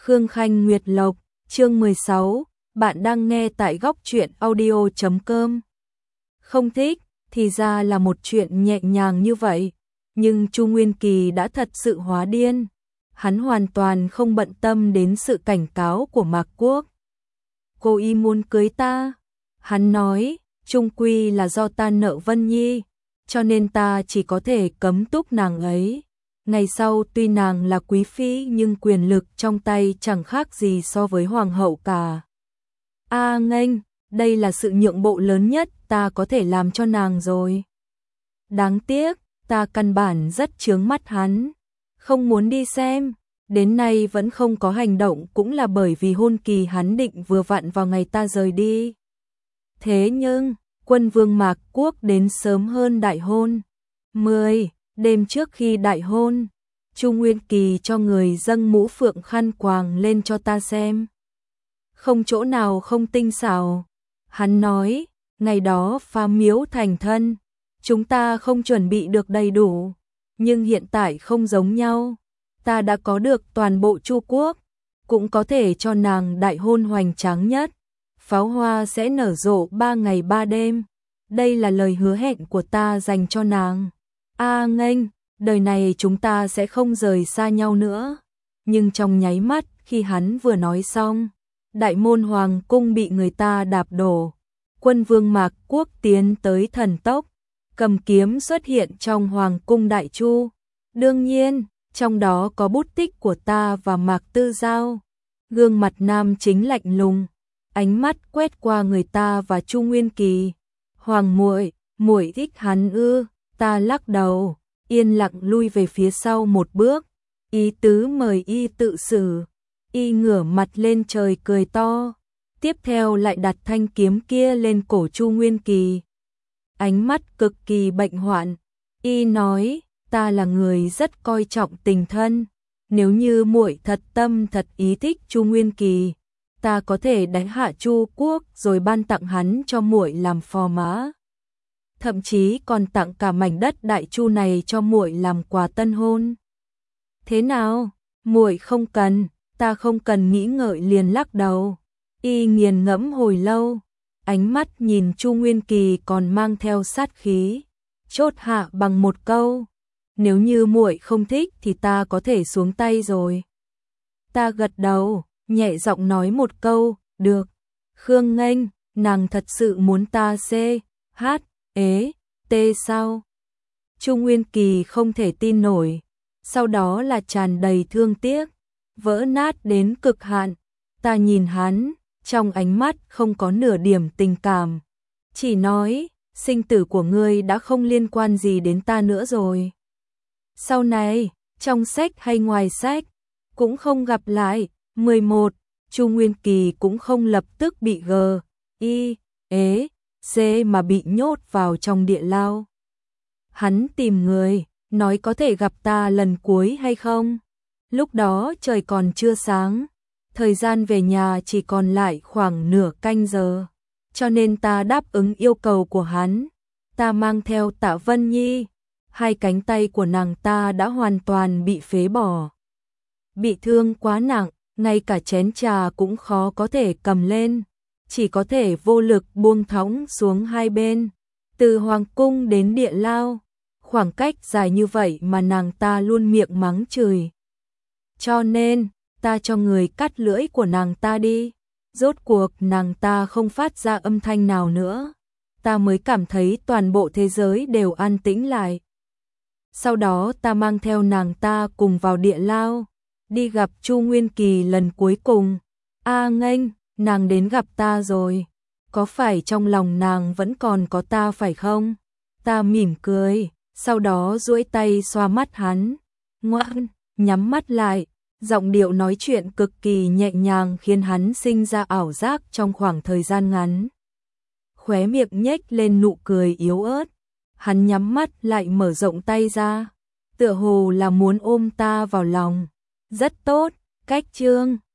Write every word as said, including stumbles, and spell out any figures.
Khương Khanh Nguyệt Lộc, chương mười sáu, bạn đang nghe tại góc truyện audio chấm com. Không thích, thì ra là một chuyện nhẹ nhàng như vậy, nhưng Chu Nguyên Kỳ đã thật sự hóa điên. Hắn hoàn toàn không bận tâm đến sự cảnh cáo của Mạc Quốc. Cô y muốn cưới ta. Hắn nói, chung quy là do ta nợ Vân Nhi, cho nên ta chỉ có thể cấm túc nàng ấy. Ngày sau tuy nàng là quý phi nhưng quyền lực trong tay chẳng khác gì so với hoàng hậu cả. A à, nghênh, đây là sự nhượng bộ lớn nhất ta có thể làm cho nàng rồi. Đáng tiếc, ta căn bản rất chướng mắt hắn, không muốn đi xem. Đến nay vẫn không có hành động cũng là bởi vì hôn kỳ hắn định vừa vặn vào ngày ta rời đi. Thế nhưng, quân vương Mạc Quốc đến sớm hơn đại hôn. mười Đêm trước khi đại hôn, Chu Nguyên Kỳ cho người dâng mũ phượng khăn quàng lên cho ta xem. Không chỗ nào không tinh xảo. Hắn nói, ngày đó phá miếu thành thân, chúng ta không chuẩn bị được đầy đủ, nhưng hiện tại không giống nhau. Ta đã có được toàn bộ Chu Quốc, cũng có thể cho nàng đại hôn hoành tráng nhất. Pháo hoa sẽ nở rộ ba ngày ba đêm. Đây là lời hứa hẹn của ta dành cho nàng. A à, nghênh, đời này chúng ta sẽ không rời xa nhau nữa. Nhưng trong nháy mắt khi hắn vừa nói xong, đại môn hoàng cung bị người ta đạp đổ. Quân vương Mạc Quốc tiến tới thần tốc, cầm kiếm xuất hiện trong hoàng cung Đại Chu. Đương nhiên, trong đó có bút tích của ta và Mạc Tư Giao. Gương mặt nam chính lạnh lùng, ánh mắt quét qua người ta và Chu Nguyên Kỳ. Hoàng muội, muội thích hắn ư? Ta lắc đầu, yên lặng lui về phía sau một bước, ý tứ mời y tự xử. Y ngửa mặt lên trời cười to, tiếp theo lại đặt thanh kiếm kia lên cổ Chu Nguyên Kỳ. Ánh mắt cực kỳ bệnh hoạn, y nói, ta là người rất coi trọng tình thân, nếu như muội thật tâm thật ý thích Chu Nguyên Kỳ, ta có thể đánh hạ Chu Quốc rồi ban tặng hắn cho muội làm phò mã. Thậm chí còn tặng cả mảnh đất Đại Chu này cho muội làm quà tân hôn. Thế nào, muội không cần? Ta không cần nghĩ ngợi liền lắc đầu. Y nghiền ngẫm hồi lâu, ánh mắt nhìn Chu Nguyên Kỳ còn mang theo sát khí, chốt hạ bằng một câu, nếu như muội không thích thì ta có thể xuống tay rồi. Ta gật đầu, nhẹ giọng nói một câu, được. Khương nghênh, nàng thật sự muốn ta C, H, ế, T sao? Chu Nguyên Kỳ không thể tin nổi, sau đó là tràn đầy thương tiếc, vỡ nát đến cực hạn. Ta nhìn hắn, trong ánh mắt không có nửa điểm tình cảm, chỉ nói, sinh tử của ngươi đã không liên quan gì đến ta nữa rồi. Sau này, trong sách hay ngoài sách, cũng không gặp lại. mười một Chu Nguyên Kỳ cũng không lập tức bị G, I, ế, C mà bị nhốt vào trong địa lao. Hắn tìm người, nói có thể gặp ta lần cuối hay không? Lúc đó trời còn chưa sáng, thời gian về nhà chỉ còn lại khoảng nửa canh giờ, cho nên ta đáp ứng yêu cầu của hắn. Ta mang theo Tạ Vân Nhi, hai cánh tay của nàng ta đã hoàn toàn bị phế bỏ. Bị thương quá nặng, ngay cả chén trà cũng khó có thể cầm lên, chỉ có thể vô lực buông thõng xuống hai bên. Từ hoàng cung đến địa lao, khoảng cách dài như vậy mà nàng ta luôn miệng mắng chửi. Cho nên, ta cho người cắt lưỡi của nàng ta đi. Rốt cuộc nàng ta không phát ra âm thanh nào nữa. Ta mới cảm thấy toàn bộ thế giới đều an tĩnh lại. Sau đó ta mang theo nàng ta cùng vào địa lao, đi gặp Chu Nguyên Kỳ lần cuối cùng. A à, nghênh, nàng đến gặp ta rồi. Có phải trong lòng nàng vẫn còn có ta phải không? Ta mỉm cười, sau đó duỗi tay xoa mắt hắn. Ngoan, nhắm mắt lại. Giọng điệu nói chuyện cực kỳ nhẹ nhàng khiến hắn sinh ra ảo giác trong khoảng thời gian ngắn. Khóe miệng nhếch lên nụ cười yếu ớt. Hắn nhắm mắt lại mở rộng tay ra, tựa hồ là muốn ôm ta vào lòng. Rất tốt, cách chương.